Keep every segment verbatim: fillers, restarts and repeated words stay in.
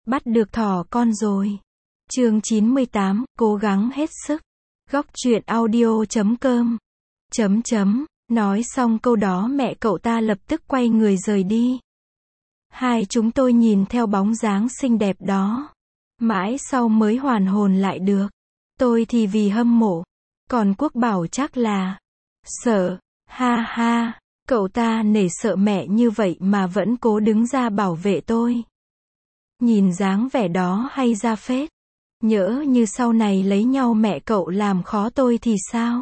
Bắt được thỏ con rồi. Chương chín mươi tám, cố gắng hết sức. Góc truyện audio chấm com. Chấm chấm, nói xong câu đó mẹ cậu ta lập tức quay người rời đi. Hai chúng tôi nhìn theo bóng dáng xinh đẹp đó. Mãi sau mới hoàn hồn lại được. Tôi thì vì hâm mộ. Còn Quốc Bảo chắc là sợ. Ha ha, cậu ta nể sợ mẹ như vậy mà vẫn cố đứng ra bảo vệ tôi. Nhìn dáng vẻ đó hay ra phết. Nhỡ như sau này lấy nhau mẹ cậu làm khó tôi thì sao?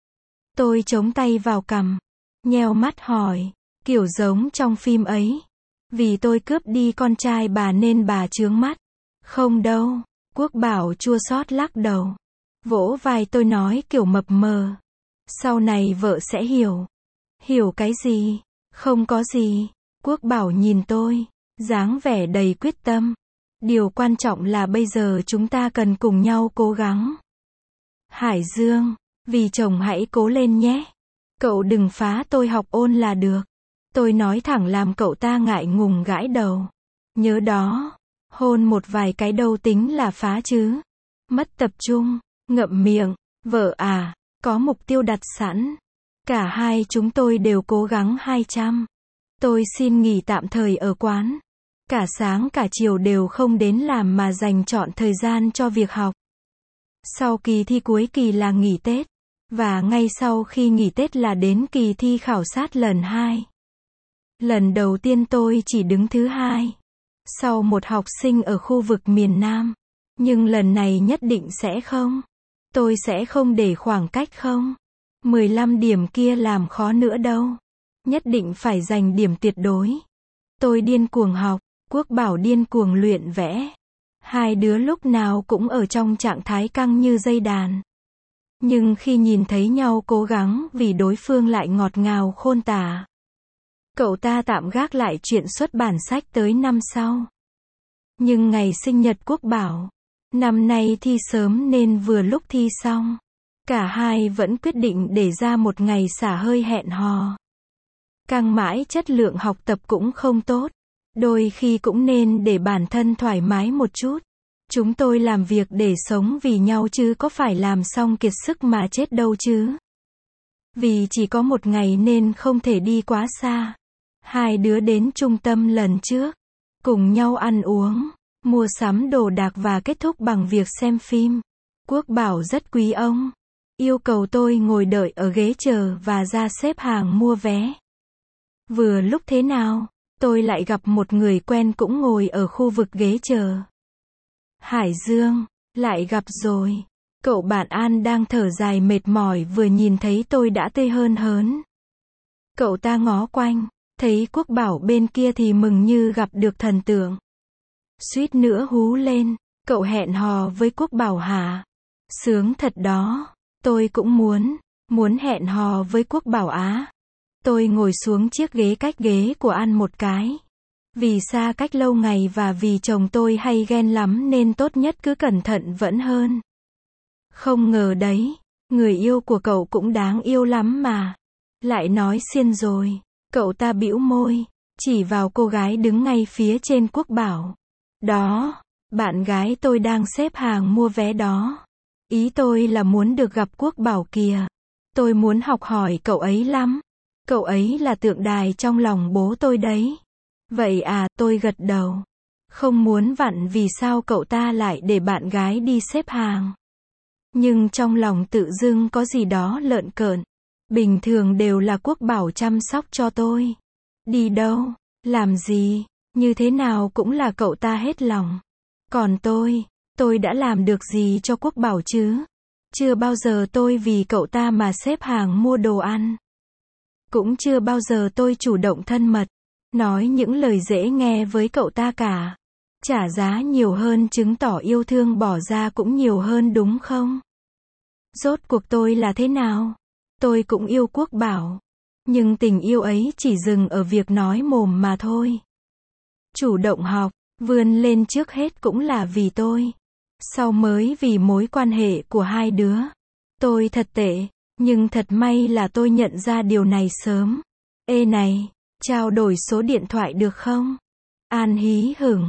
Tôi chống tay vào cằm, nheo mắt hỏi, kiểu giống trong phim ấy. Vì tôi cướp đi con trai bà nên bà chướng mắt. Không đâu, Quốc Bảo chua xót lắc đầu. Vỗ vai tôi nói kiểu mập mờ. Sau này vợ sẽ hiểu. Hiểu cái gì? Không có gì. Quốc Bảo nhìn tôi, dáng vẻ đầy quyết tâm. Điều quan trọng là bây giờ chúng ta cần cùng nhau cố gắng. Hải Dương, vì chồng hãy cố lên nhé. Cậu đừng phá tôi học ôn là được. Tôi nói thẳng làm cậu ta ngại ngùng gãi đầu. Nhớ đó, hôn một vài cái đâu tính là phá chứ. Mất tập trung, ngậm miệng, vợ à, có mục tiêu đặt sẵn. Cả hai chúng tôi đều cố gắng hai trăm. Tôi xin nghỉ tạm thời ở quán. Cả sáng cả chiều đều không đến làm mà dành trọn thời gian cho việc học. Sau kỳ thi cuối kỳ là nghỉ Tết. Và ngay sau khi nghỉ Tết là đến kỳ thi khảo sát lần hai. Lần đầu tiên tôi chỉ đứng thứ hai. Sau một học sinh ở khu vực miền Nam. Nhưng lần này nhất định sẽ không. Tôi sẽ không để khoảng cách không. mười lăm điểm kia làm khó nữa đâu. Nhất định phải giành điểm tuyệt đối. Tôi điên cuồng học. Quốc Bảo điên cuồng luyện vẽ. Hai đứa lúc nào cũng ở trong trạng thái căng như dây đàn. Nhưng khi nhìn thấy nhau cố gắng vì đối phương lại ngọt ngào khôn tả. Cậu ta tạm gác lại chuyện xuất bản sách tới năm sau. Nhưng ngày sinh nhật Quốc Bảo, năm nay thi sớm nên vừa lúc thi xong. Cả hai vẫn quyết định để ra một ngày xả hơi hẹn hò. Căng mãi chất lượng học tập cũng không tốt. Đôi khi cũng nên để bản thân thoải mái một chút. Chúng tôi làm việc để sống vì nhau chứ có phải làm xong kiệt sức mà chết đâu chứ. Vì chỉ có một ngày nên không thể đi quá xa. Hai đứa đến trung tâm lần trước. Cùng nhau ăn uống, mua sắm đồ đạc và kết thúc bằng việc xem phim. Quốc Bảo rất quý ông. Yêu cầu tôi ngồi đợi ở ghế chờ và ra xếp hàng mua vé. Vừa lúc thế nào, tôi lại gặp một người quen cũng ngồi ở khu vực ghế chờ. Hải Dương, lại gặp rồi. Cậu bạn An đang thở dài mệt mỏi vừa nhìn thấy tôi đã tươi hơn hớn. Cậu ta ngó quanh, thấy Quốc Bảo bên kia thì mừng như gặp được thần tượng. Suýt nữa hú lên, cậu hẹn hò với Quốc Bảo hả? Sướng thật đó, tôi cũng muốn, muốn hẹn hò với Quốc Bảo á. Tôi ngồi xuống chiếc ghế cách ghế của An một cái. Vì xa cách lâu ngày và vì chồng tôi hay ghen lắm nên tốt nhất cứ cẩn thận vẫn hơn. Không ngờ đấy, người yêu của cậu cũng đáng yêu lắm mà. Lại nói xiên rồi, cậu ta bĩu môi, chỉ vào cô gái đứng ngay phía trên Quốc Bảo. Đó, bạn gái tôi đang xếp hàng mua vé đó. Ý tôi là muốn được gặp Quốc Bảo kìa. Tôi muốn học hỏi cậu ấy lắm. Cậu ấy là tượng đài trong lòng bố tôi đấy. Vậy à, tôi gật đầu. Không muốn vặn vì sao cậu ta lại để bạn gái đi xếp hàng. Nhưng trong lòng tự dưng có gì đó lợn cợn. Bình thường đều là Quốc Bảo chăm sóc cho tôi. Đi đâu, làm gì, như thế nào cũng là cậu ta hết lòng. Còn tôi, tôi đã làm được gì cho Quốc Bảo chứ? Chưa bao giờ tôi vì cậu ta mà xếp hàng mua đồ ăn. Cũng chưa bao giờ tôi chủ động thân mật, nói những lời dễ nghe với cậu ta cả. Trả giá nhiều hơn chứng tỏ yêu thương bỏ ra cũng nhiều hơn đúng không? Rốt cuộc tôi là thế nào? Tôi cũng yêu Quốc Bảo. Nhưng tình yêu ấy chỉ dừng ở việc nói mồm mà thôi. Chủ động học, vươn lên trước hết cũng là vì tôi. Sau mới vì mối quan hệ của hai đứa. Tôi thật tệ, nhưng thật may là tôi nhận ra điều này sớm. Ê này, trao đổi số điện thoại được không? An hí hửng,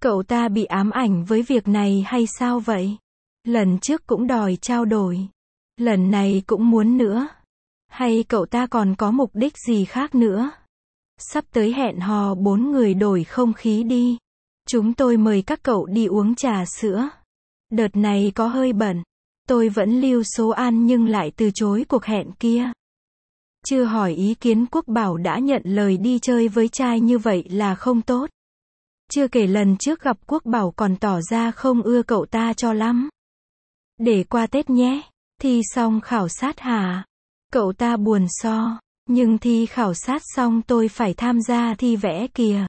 Cậu ta bị ám ảnh với việc này hay sao vậy? Lần trước cũng đòi trao đổi. Lần này cũng muốn nữa. Hay cậu ta còn có mục đích gì khác nữa? Sắp tới hẹn hò bốn người đổi không khí đi. Chúng tôi mời các cậu đi uống trà sữa. Đợt này có hơi bận. Tôi vẫn lưu số An nhưng lại từ chối cuộc hẹn kia. Chưa hỏi ý kiến Quốc Bảo đã nhận lời đi chơi với trai như vậy là không tốt. Chưa kể lần trước gặp Quốc Bảo còn tỏ ra không ưa cậu ta cho lắm. Để qua Tết nhé. Thi xong khảo sát hả? Cậu ta buồn so. Nhưng thi khảo sát xong tôi phải tham gia thi vẽ kìa.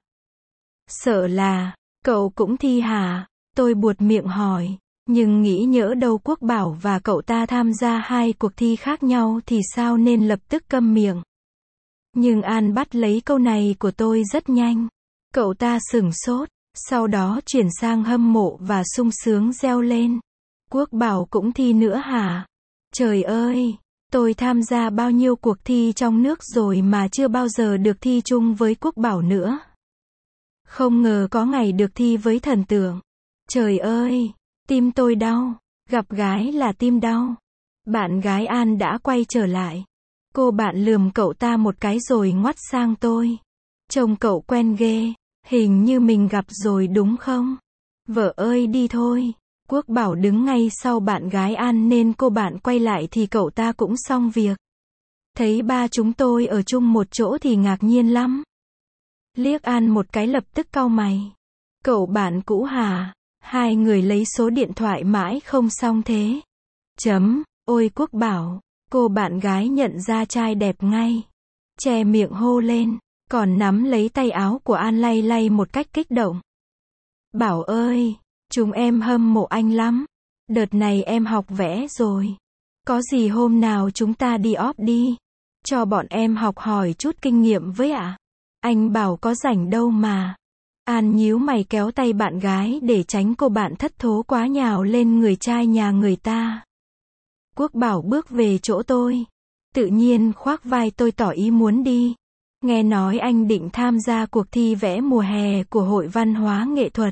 Sợ là, cậu cũng thi hả? Tôi buột miệng hỏi. Nhưng nghĩ nhỡ đâu Quốc Bảo và cậu ta tham gia hai cuộc thi khác nhau thì sao nên lập tức câm miệng. Nhưng An bắt lấy câu này của tôi rất nhanh. Cậu ta sửng sốt, sau đó chuyển sang hâm mộ và sung sướng reo lên. Quốc Bảo cũng thi nữa hả? Trời ơi, tôi tham gia bao nhiêu cuộc thi trong nước rồi mà chưa bao giờ được thi chung với Quốc Bảo nữa. Không ngờ có ngày được thi với thần tượng. Trời ơi, tim tôi đau, gặp gái là tim đau. Bạn gái An đã quay trở lại. Cô bạn lườm cậu ta một cái rồi ngoắt sang tôi. Trông cậu quen ghê, hình như mình gặp rồi đúng không? Vợ ơi đi thôi. Quốc Bảo đứng ngay sau bạn gái An nên cô bạn quay lại thì cậu ta cũng xong việc. Thấy ba chúng tôi ở chung một chỗ thì ngạc nhiên lắm. Liếc An một cái lập tức cau mày. Cậu bạn cũ hả? Hai người lấy số điện thoại mãi không xong thế. Chấm, ôi Quốc Bảo, cô bạn gái nhận ra trai đẹp ngay. Che miệng hô lên, còn nắm lấy tay áo của An lay lay một cách kích động. Bảo ơi, chúng em hâm mộ anh lắm. Đợt này em học vẽ rồi. Có gì hôm nào chúng ta đi off đi. Cho bọn em học hỏi chút kinh nghiệm với ạ. À? Anh bảo có rảnh đâu mà. An nhíu mày kéo tay bạn gái để tránh cô bạn thất thố quá nhào lên người trai nhà người ta. Quốc Bảo bước về chỗ tôi. Tự nhiên khoác vai tôi tỏ ý muốn đi. Nghe nói anh định tham gia cuộc thi vẽ mùa hè của Hội Văn hóa Nghệ thuật.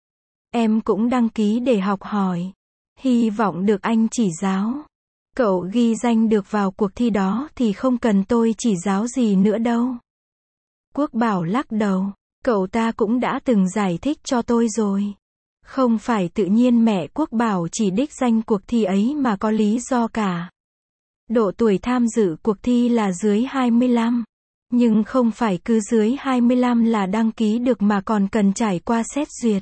Em cũng đăng ký để học hỏi. Hy vọng được anh chỉ giáo. Cậu ghi danh được vào cuộc thi đó thì không cần tôi chỉ giáo gì nữa đâu. Quốc Bảo lắc đầu. Cậu ta cũng đã từng giải thích cho tôi rồi. Không phải tự nhiên mẹ Quốc Bảo chỉ đích danh cuộc thi ấy mà có lý do cả. Độ tuổi tham dự cuộc thi là dưới hai mươi lăm. Nhưng không phải cứ dưới hai mươi lăm là đăng ký được mà còn cần trải qua xét duyệt.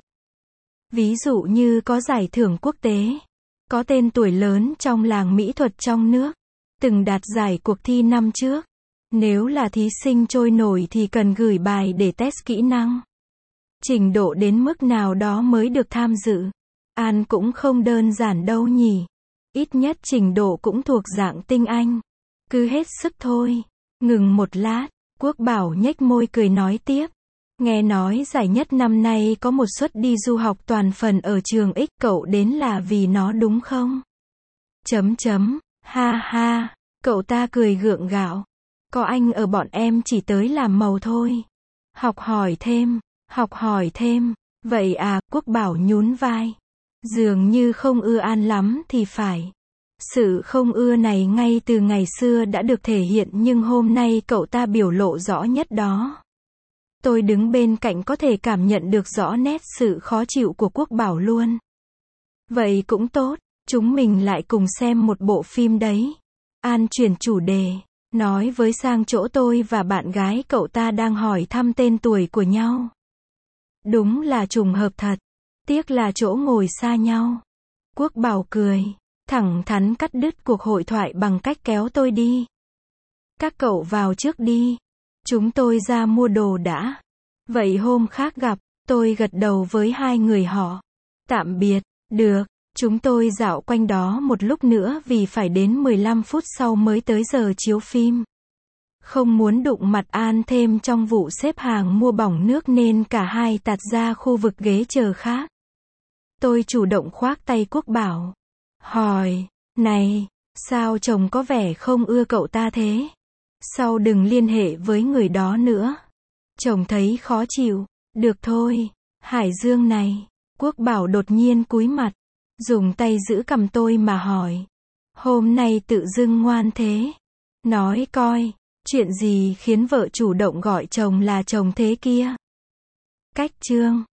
Ví dụ như có giải thưởng quốc tế, có tên tuổi lớn trong làng mỹ thuật trong nước, từng đạt giải cuộc thi năm trước. Nếu là thí sinh trôi nổi thì cần gửi bài để test kỹ năng. Trình độ đến mức nào đó mới được tham dự. An cũng không đơn giản đâu nhỉ. Ít nhất trình độ cũng thuộc dạng tinh Anh. Cứ hết sức thôi. Ngừng một lát, Quốc Bảo nhếch môi cười nói tiếp. Nghe nói giải nhất năm nay có một suất đi du học toàn phần ở trường X, cậu đến là vì nó đúng không? Chấm chấm, ha ha, cậu ta cười gượng gạo. Có anh ở bọn em chỉ tới làm màu thôi. Học hỏi thêm, học hỏi thêm. Vậy à, Quốc Bảo nhún vai. Dường như không ưa An lắm thì phải. Sự không ưa này ngay từ ngày xưa đã được thể hiện nhưng hôm nay cậu ta biểu lộ rõ nhất đó. Tôi đứng bên cạnh có thể cảm nhận được rõ nét sự khó chịu của Quốc Bảo luôn. Vậy cũng tốt, chúng mình lại cùng xem một bộ phim đấy. An chuyển chủ đề, nói với sang chỗ tôi và bạn gái cậu ta đang hỏi thăm tên tuổi của nhau. Đúng là trùng hợp thật. Tiếc là chỗ ngồi xa nhau. Quốc Bảo cười, thẳng thắn cắt đứt cuộc hội thoại bằng cách kéo tôi đi. Các cậu vào trước đi. Chúng tôi ra mua đồ đã. Vậy hôm khác gặp, tôi gật đầu với hai người họ. Tạm biệt, được, chúng tôi dạo quanh đó một lúc nữa vì phải đến mười lăm phút sau mới tới giờ chiếu phim. Không muốn đụng mặt An thêm trong vụ xếp hàng mua bỏng nước nên cả hai tạt ra khu vực ghế chờ khác. Tôi chủ động khoác tay Quốc Bảo. Hỏi, này, sao chồng có vẻ không ưa cậu ta thế? Sau đừng liên hệ với người đó nữa. Chồng thấy khó chịu. Được thôi, Hải Dương này. Quốc Bảo đột nhiên cúi mặt, dùng tay giữ cằm tôi mà hỏi. Hôm nay tự dưng ngoan thế. Nói coi, chuyện gì khiến vợ chủ động gọi chồng là chồng thế kia? Cách chương